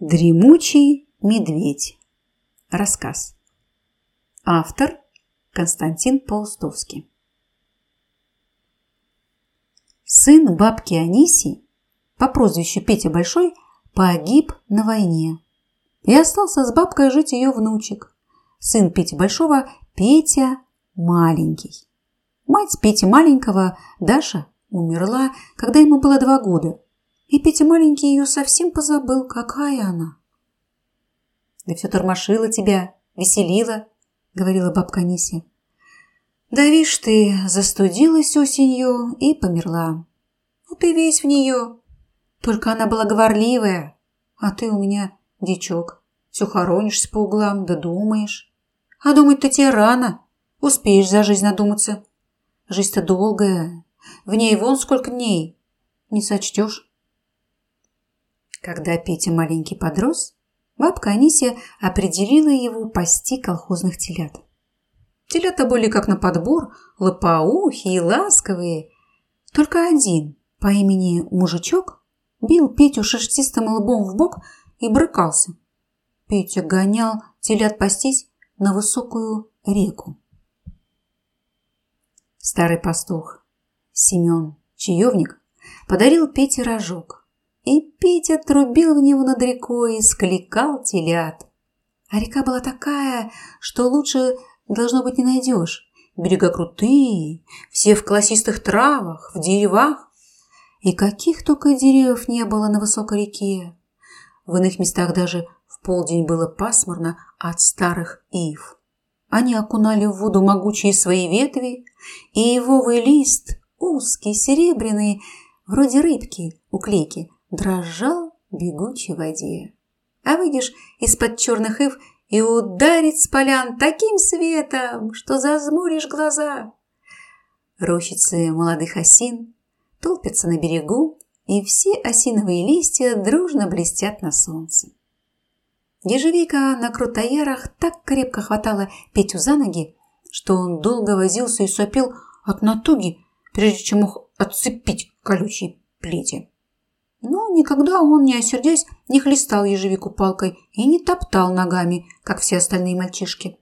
Дремучий медведь. Рассказ. Автор Константин Паустовский. Сын бабки Анисии по прозвищу Петя Большой погиб на войне. И остался с бабкой жить ее внучек, сын Пети Большого, Петя Маленький. Мать Пети Маленького, Даша, умерла, когда ему было 2 года. И Петя Маленький ее совсем позабыл, какая она. «Да все тормошила тебя, веселила», — говорила бабка Анисия. «Да вишь ты, застудилась осенью и померла. Вот и весь в нее. Только она была говорливая, а ты у меня дичок. Все хоронишься по углам, да думаешь. А думать-то тебе рано, успеешь за жизнь надуматься. Жизнь-то долгая, в ней вон сколько дней, не сочтешь». Когда Петя Маленький подрос, бабка Анисия определила его пасти колхозных телят. Телята были как на подбор, лопоухие и ласковые. Только один, по имени Мужичок, бил Петю шерстистым лбом в бок и брыкался. Петя гонял телят пастись на высокую реку. Старый пастух Семен Чаевник подарил Пете рожок. И Петя трубил в него над рекой и скликал телят. А река была такая, что лучше, должно быть, не найдешь. Берега крутые, все в колосистых травах, в деревах. И каких только деревьев не было на высокой реке. В иных местах даже в полдень было пасмурно от старых ив. Они окунали в воду могучие свои ветви, и ивовый лист, узкий, серебряный, вроде рыбки у клейки, дрожал в бегучей воде. А выйдешь из-под черных ив и ударит с полян таким светом, что зажмуришь глаза. Рощицы молодых осин толпятся на берегу, и все осиновые листья дружно блестят на солнце. Ежевика на крутоярах так крепко хватала Петю за ноги, что он долго возился и сопел от натуги, прежде чем мог отцепить колючие плети. Но никогда он, не осердясь, не хлестал ежевику палкой и не топтал ногами, как все остальные мальчишки.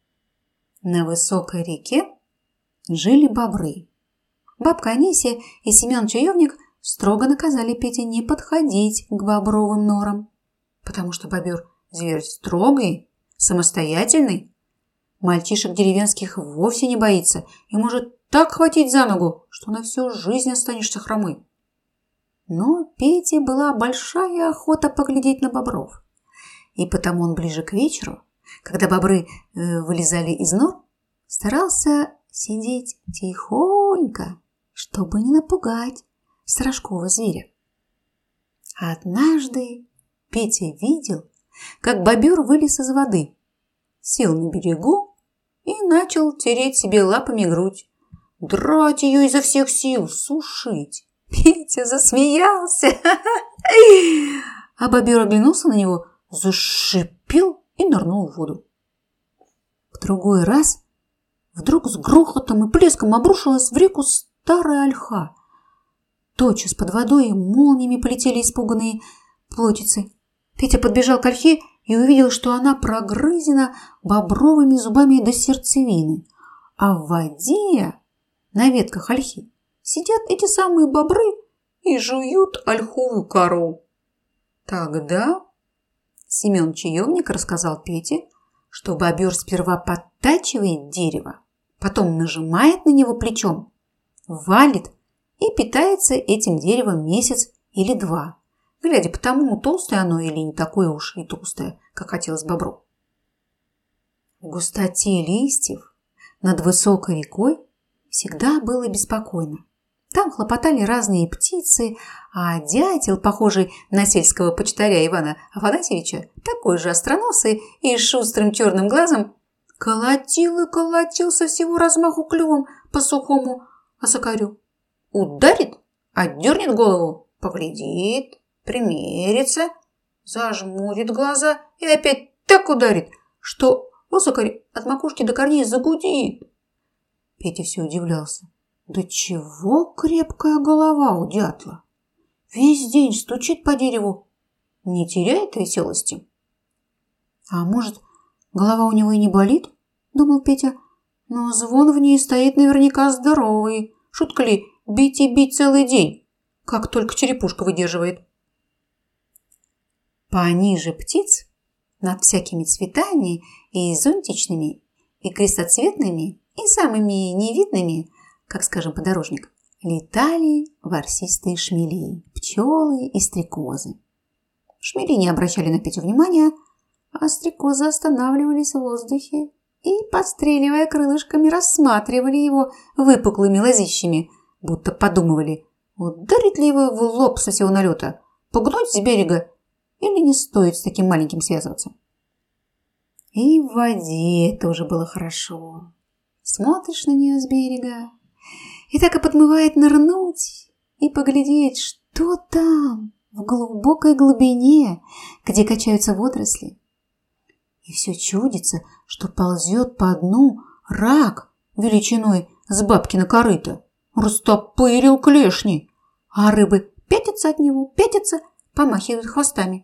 На высокой реке жили бобры. Бабка Анисия и Семен Чаевник строго наказали Пете не подходить к бобровым норам, потому что бобер – зверь строгий, самостоятельный. Мальчишек деревенских вовсе не боится и может так хватить за ногу, что на всю жизнь останешься хромой. Но Пете была большая охота поглядеть на бобров. И потому он ближе к вечеру, когда бобры вылезали из нор, старался сидеть тихонько, чтобы не напугать сторожкового зверя. Однажды Петя видел, как бобер вылез из воды, сел на берегу и начал тереть себе лапами грудь, драть ее изо всех сил, сушить. Петя засмеялся, а бобер оглянулся на него, зашипел и нырнул в воду. В другой раз вдруг с грохотом и плеском обрушилась в реку старая ольха. Тотчас под водой молниями полетели испуганные плотицы. Петя подбежал к ольхе и увидел, что она прогрызена бобровыми зубами до сердцевины, а в воде на ветках ольхи сидят эти самые бобры и жуют ольховую кору. Тогда Семен Чаевник рассказал Пете, что бобер сперва подтачивает дерево, потом нажимает на него плечом, валит и питается этим деревом месяц или 2, глядя по тому, толстое оно или не такое уж и толстое, как хотелось бобру. В густоте листьев над высокой рекой всегда было беспокойно. Там хлопотали разные птицы, а дятел, похожий на сельского почтаря Ивана Афанасьевича, такой же остроносый и с шустрым черным глазом, колотил и колотил со всего размаху клювом по сухому осокорю. Ударит, отдернет голову, поглядит, примерится, зажмурит глаза и опять так ударит, что осокорь от макушки до корней загудит. Петя все удивлялся. Да чего крепкая голова у дятла? Весь день стучит по дереву, не теряет веселости. А может, голова у него и не болит? Думал Петя. Но звон в ней стоит наверняка здоровый. Шутка ли, бить и бить целый день, как только черепушка выдерживает. Пониже птиц, над всякими цветами и зонтичными, и крестоцветными, и самыми невидными, как, скажем, подорожник, летали ворсистые шмели, пчелы и стрекозы. Шмели не обращали на Петю внимания, а стрекозы останавливались в воздухе и, подстреливая крылышками, рассматривали его выпуклыми лозищами, будто подумывали, ударить ли его в лоб со всего налета, пугнуть с берега или не стоит с таким маленьким связываться. И в воде тоже было хорошо. Смотришь на нее с берега, и так и подмывает нырнуть и поглядеть, что там в глубокой глубине, где качаются водоросли. И все чудится, что ползет по дну рак величиной с бабкино корыто, растопырил клешни, а рыбы пятятся от него, пятятся, помахивают хвостами.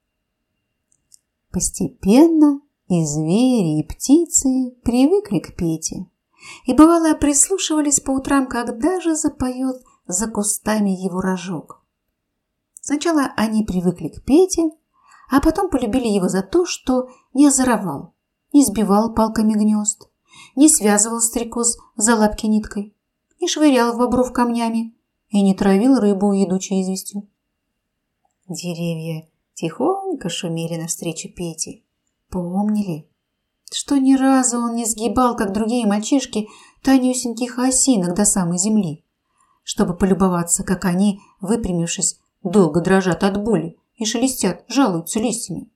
Постепенно и звери, и птицы привыкли к Пете и, бывало, прислушивались по утрам, когда же запоет за кустами его рожок. Сначала они привыкли к Пете, а потом полюбили его за то, что не озоровал, не сбивал палками гнезд, не связывал стрекоз за лапки ниткой, не швырял в бобров камнями и не травил рыбу едучей известью. Деревья тихонько шумели навстречу Пете, помнили, что ни разу он не сгибал, как другие мальчишки, тонюсеньких осинок до самой земли, чтобы полюбоваться, как они, выпрямившись, долго дрожат от боли и шелестят, жалуются листьями.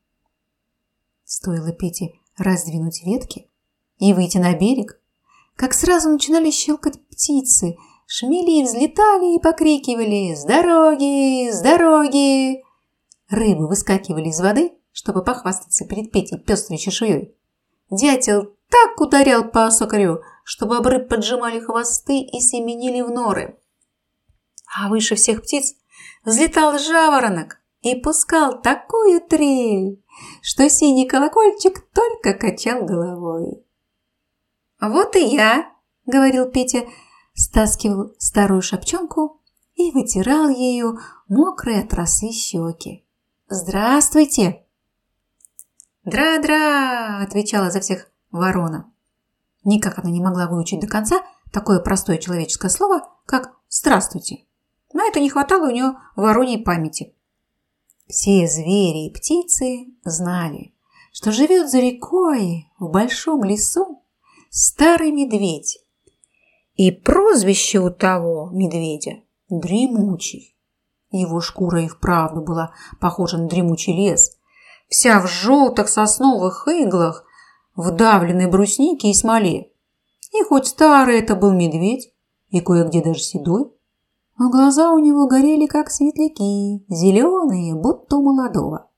Стоило Пете раздвинуть ветки и выйти на берег, как сразу начинали щелкать птицы, шмели взлетали и покрикивали «С дороги! С дороги!». Рыбы выскакивали из воды, чтобы похвастаться перед Петей пестрой чешуей. Дятел так ударял по осокорю, что бобры поджимали хвосты и семенили в норы. А выше всех птиц взлетал жаворонок и пускал такую трель, что синий колокольчик только качал головой. «Вот и я», — говорил Петя, стаскивал старую шапчонку и вытирал ею мокрые от росы щеки. «Здравствуйте!» «Дра-дра!» – отвечала за всех ворона. Никак она не могла выучить до конца такое простое человеческое слово, как «здравствуйте». На это не хватало у нее вороньей памяти. Все звери и птицы знали, что живет за рекой в большом лесу старый медведь. И прозвище у того медведя – Дремучий. Его шкура и вправду была похожа на дремучий лес, вся в желтых сосновых иглах, вдавленной бруснике и смоле. И хоть старый это был медведь, и кое-где даже седой, но глаза у него горели, как светляки, зеленые, будто у молодого.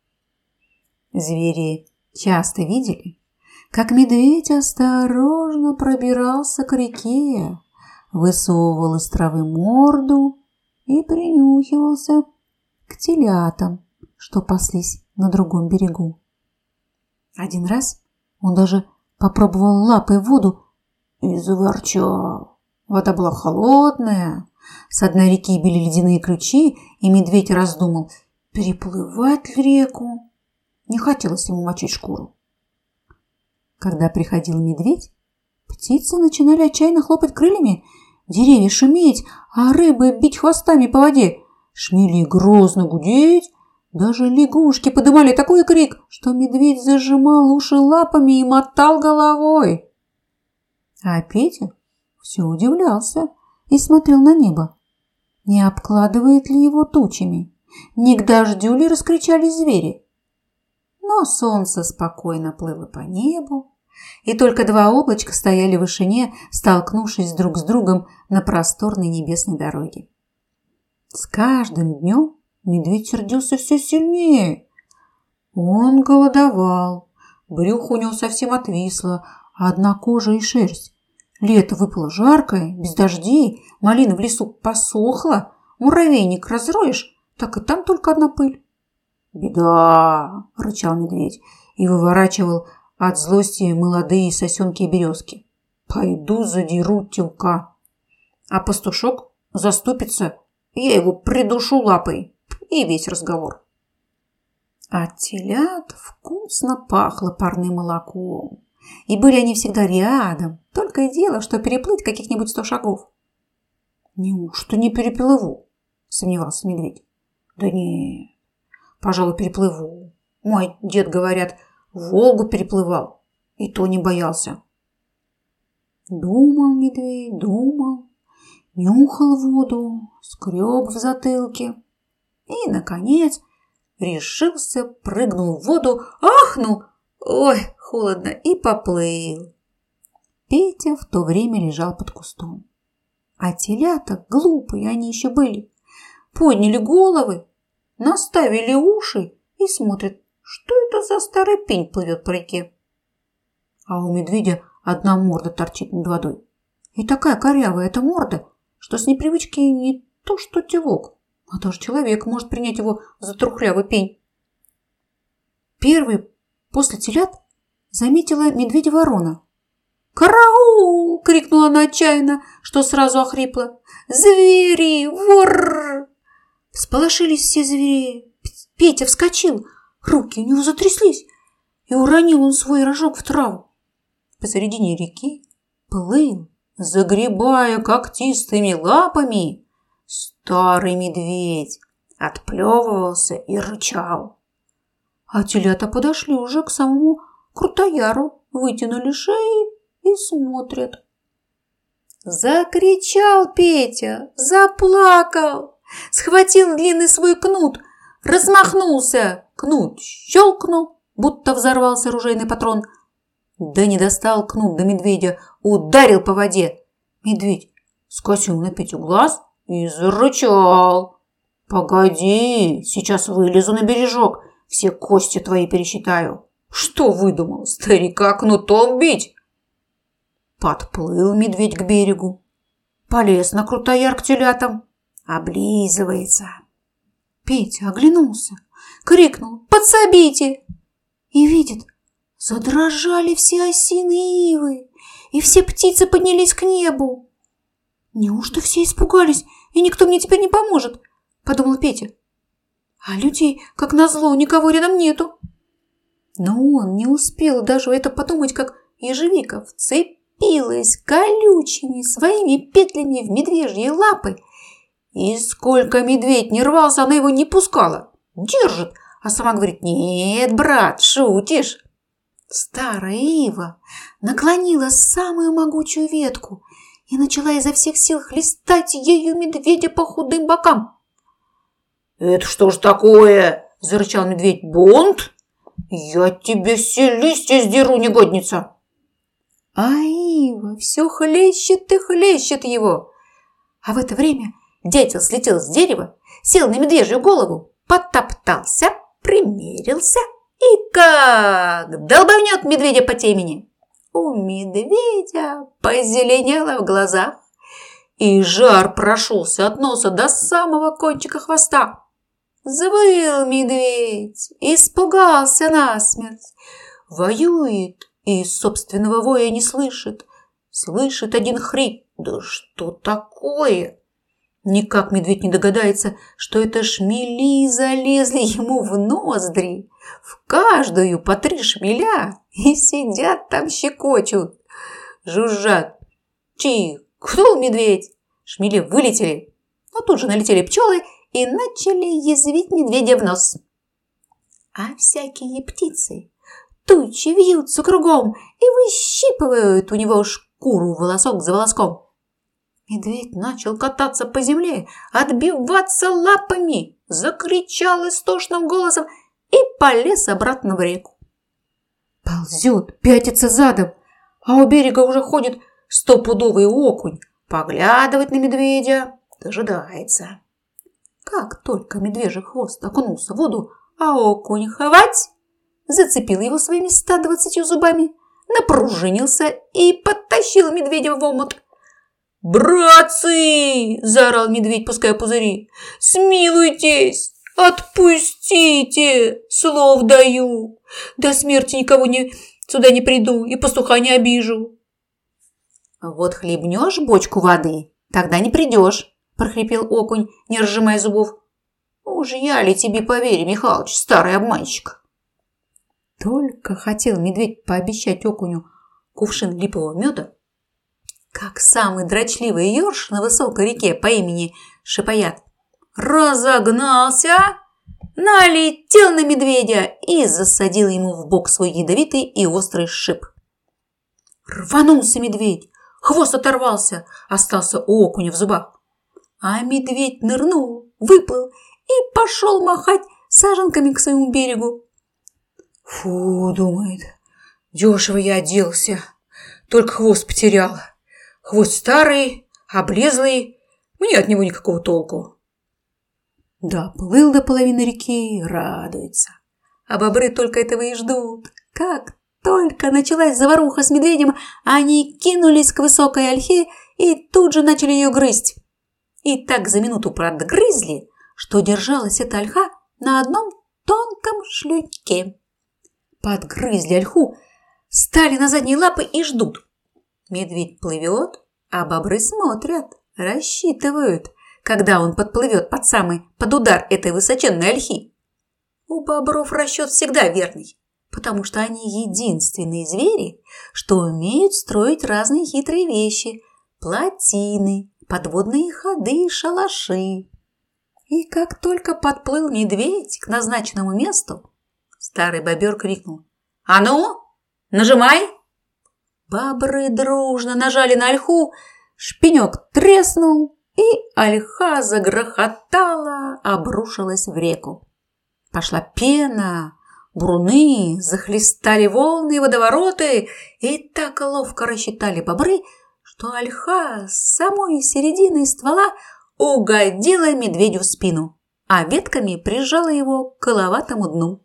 Звери часто видели, как медведь осторожно пробирался к реке, высовывал из травы морду и принюхивался к телятам, что паслись на другом берегу. Один раз он даже попробовал лапой воду и заворчал. Вода была холодная, с дна реки били ледяные ключи, и медведь раздумал, переплывать ли реку. Не хотелось ему мочить шкуру. Когда приходил медведь, птицы начинали отчаянно хлопать крыльями, деревья шуметь, а рыбы бить хвостами по воде, шмели грозно гудеть. Даже лягушки подымали такой крик, что медведь зажимал уши лапами и мотал головой. А Петя все удивлялся и смотрел на небо. Не обкладывает ли его тучами? Не к дождю ли раскричались звери? Но солнце спокойно плыло по небу, и только два облачка стояли в вышине, столкнувшись друг с другом на просторной небесной дороге. С каждым днем медведь сердился все сильнее. Он голодовал, брюхо у него совсем отвисло, а одна кожа и шерсть. Лето выпало жаркое, без дождей, малина в лесу посохла, муравейник разроешь, так и там только одна пыль. «Беда!» – рычал медведь и выворачивал от злости молодые сосенки и березки. «Пойду задеру телка, а пастушок заступится, я его придушу лапой». И весь разговор. От телят вкусно пахло парным молоком. И были они всегда рядом, только и дело, что переплыть каких-нибудь 100 шагов. «Неужто не переплыву?» – сомневался медведь. «Да нет, пожалуй, переплыву. Мой дед, говорят, Волгу переплывал, и то не боялся». Думал медведь, думал, нюхал воду, скреб в затылке и, наконец, решился, прыгнул в воду, ахнул, ой, холодно, и поплыл. Петя в то время лежал под кустом. А телята, глупые они еще были, подняли головы, наставили уши и смотрят, что это за старый пень плывет по реке. А у медведя одна морда торчит над водой. И такая корявая эта морда, что с непривычки не то что телок, а даже человек может принять его за трухлявый пень. Первой после телят заметила медведя ворона. «Караул!» – крикнула она отчаянно, что сразу охрипла. «Звери! Вор!» Всполошились все звери. Петя вскочил, руки у него затряслись, и уронил он свой рожок в траву. Посередине реки плыл, загребая когтистыми лапами, старый медведь, отплевывался и рычал. А телята подошли уже к самому Крутояру, вытянули шеи и смотрят. Закричал Петя, заплакал, схватил длинный свой кнут, размахнулся, кнут щелкнул, будто взорвался ружейный патрон. Да не достал кнут до медведя, ударил по воде. Медведь скосил на Петю глаз и зарычал. «Погоди, сейчас вылезу на бережок, все кости твои пересчитаю». «Что выдумал, старика кнутом бить?» Подплыл медведь к берегу, полез на Крутояр к телятам, облизывается. Петя оглянулся, крикнул «Подсобите!» и видит, задрожали все осины и ивы, и все птицы поднялись к небу. «Неужто все испугались, и никто мне теперь не поможет?» – подумал Петя. «А людей, как назло, никого рядом нету». Но он не успел даже это подумать, как ежевика вцепилась колючими своими петлями в медвежьи лапы. И сколько медведь не рвался, она его не пускала. Держит, а сама говорит: «Нет, брат, шутишь». Старая ива наклонила самую могучую ветку и начала изо всех сил хлестать ею медведя по худым бокам. «Это что ж такое?» – зарычал медведь. «Бунт? Я тебе все листья сдеру, негодница!» А ива все хлещет и хлещет его. А в это время дятел слетел с дерева, сел на медвежью голову, потоптался, примерился и как долбанет медведя по темени. У медведя позеленело в глазах, и жар прошелся от носа до самого кончика хвоста. Завыл медведь, испугался насмерть, воюет и собственного воя не слышит. Слышит один хрип. Да что такое? Никак медведь не догадается, что это шмели залезли ему в ноздри, в каждую по 3 шмеля, и сидят там щекочут, жужжат. Чихнул медведь, шмели вылетели, но тут же налетели пчелы и начали язвить медведя в нос. А всякие птицы тучи вьются кругом и выщипывают у него шкуру волосок за волоском. Медведь начал кататься по земле, отбиваться лапами, закричал истошным голосом и полез обратно в реку. Ползет, пятится задом, а у берега уже ходит 100-пудовый окунь, поглядывает на медведя, дожидается. Как только медвежий хвост окунулся в воду, а окунь хвать, зацепил его своими 120 зубами, напружинился и подтащил медведя в омут. «Братцы!» – заорал медведь, пуская пузыри. «Смилуйтесь! Отпустите, слов даю. До смерти никого сюда не приду и пастуха не обижу. Вот хлебнешь бочку воды, тогда не придешь, прохрипел окунь, не разжимая зубов. Уж я ли тебе поверю, Михалыч, старый обманщик? Только хотел медведь пообещать окуню кувшин липового меда, как самый дрочливый ёрш на высокой реке по имени Шипояд разогнался, налетел на медведя и засадил ему в бок свой ядовитый и острый шип. Рванулся медведь, хвост оторвался, остался у окуня в зубах. А медведь нырнул, выплыл и пошел махать саженками к своему берегу. Фу, думает, дешево я оделся, только хвост потерял. Хвост старый, облезлый, мне от него никакого толку. Доплыл до половины реки, радуется. А бобры только этого и ждут. Как только началась заваруха с медведем, они кинулись к высокой ольхе и тут же начали ее грызть. И так за минуту подгрызли, что держалась эта ольха на одном тонком шлючке. Подгрызли ольху, стали на задние лапы и ждут. Медведь плывет, а бобры смотрят, рассчитывают, когда он подплывет под удар этой высоченной ольхи. У бобров расчет всегда верный, потому что они единственные звери, что умеют строить разные хитрые вещи – плотины, подводные ходы, шалаши. И как только подплыл медведь к назначенному месту, старый бобер крикнул: «А ну, нажимай!» Бобры дружно нажали на ольху, шпинек треснул, и ольха загрохотала, обрушилась в реку. Пошла пена, буруны, захлестали волны и водовороты, и так ловко рассчитали бобры, что ольха с самой середины ствола угодила медведю в спину, а ветками прижала его к коловатому дну.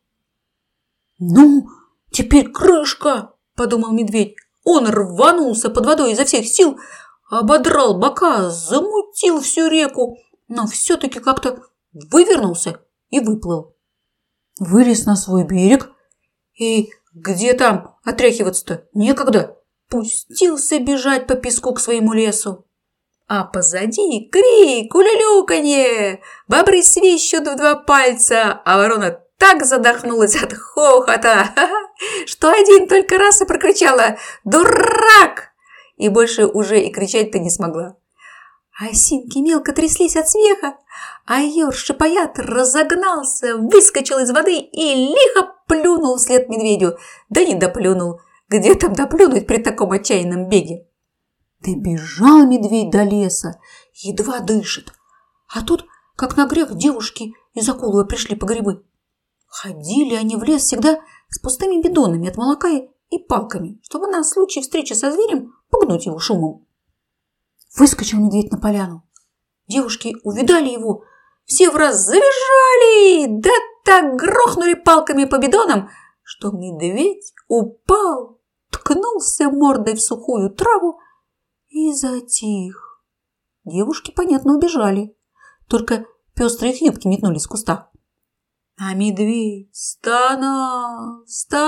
«Ну, теперь крышка!» – подумал медведь. Он рванулся под водой изо всех сил, ободрал бока, замутил всю реку, но все-таки как-то вывернулся и выплыл. Вылез на свой берег и где там отряхиваться-то некогда, пустился бежать по песку к своему лесу. А позади крик, улюлюканье, бобры свищут в два пальца, а ворона так задохнулась от хохота, что один только раз и прокричала «Дурак!» и больше уже и кричать-то не смогла. Осинки мелко тряслись от смеха, а ёрш Шипояд разогнался, выскочил из воды и лихо плюнул вслед медведю. Да не доплюнул. Где там доплюнуть при таком отчаянном беге? Добежал медведь до леса, едва дышит. А тут, как на грех, девушки из Акулова пришли по грибы. Ходили они в лес всегда с пустыми бидонами от молока и палками, чтобы на случай встречи со зверем пугнуть его шумом. Выскочил медведь на поляну. Девушки увидали его, все враз завизжали, да так грохнули палками по бидонам, что медведь упал, ткнулся мордой в сухую траву и затих. Девушки, понятно, убежали, только пестрые их юбки метнулись в кустах. А медведь стонал,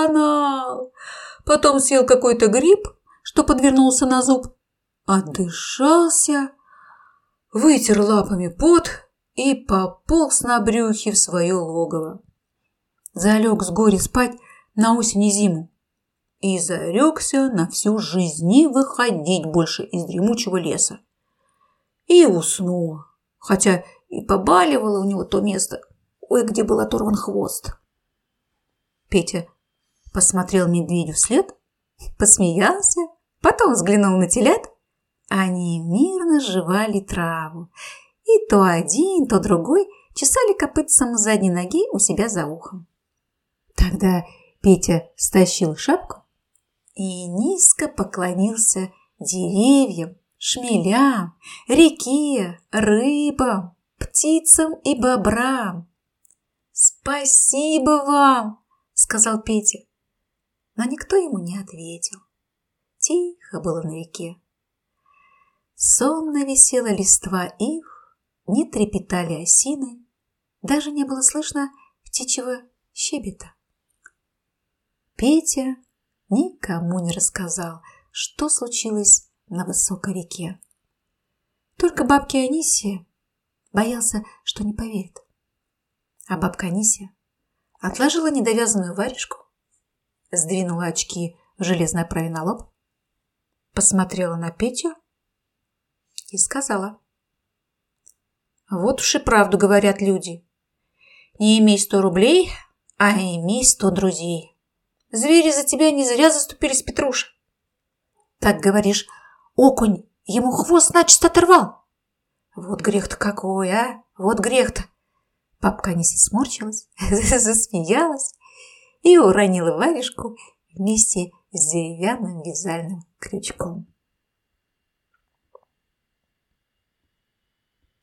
потом съел какой-то гриб, что подвернулся на зуб, отдышался, вытер лапами пот и пополз на брюхе в свое логово. Залег с горя спать на осень и зиму и зарекся на всю жизнь не выходить больше из дремучего леса. И уснул, хотя и побаливало у него то место, где был оторван хвост. Петя посмотрел медведю вслед, посмеялся, потом взглянул на телят. Они мирно жевали траву, и то один, то другой чесали копытцем задней ноги у себя за ухом. Тогда Петя стащил шапку и низко поклонился деревьям, шмелям, реке, рыбам, птицам и бобрам. «Спасибо вам!» – сказал Петя. Но никто ему не ответил. Тихо было на реке. Сонно висела листва ив, не трепетали осины, даже не было слышно птичьего щебета. Петя никому не рассказал, что случилось на высокой реке. Только бабке Анисье боялся, что не поверит. А бабка Анисья отложила недовязанную варежку, сдвинула очки в железной оправе на лоб, посмотрела на Петю и сказала: «Вот уж и правду говорят люди. Не имей 100 рублей, а имей 100 друзей. Звери за тебя не зря заступились, Петруша. Так говоришь, окунь ему хвост начисто оторвал. Вот грех-то какой, а? Вот грех-то!» Бабка Анисья сморщилась, засмеялась и уронила варежку вместе с деревянным вязальным крючком.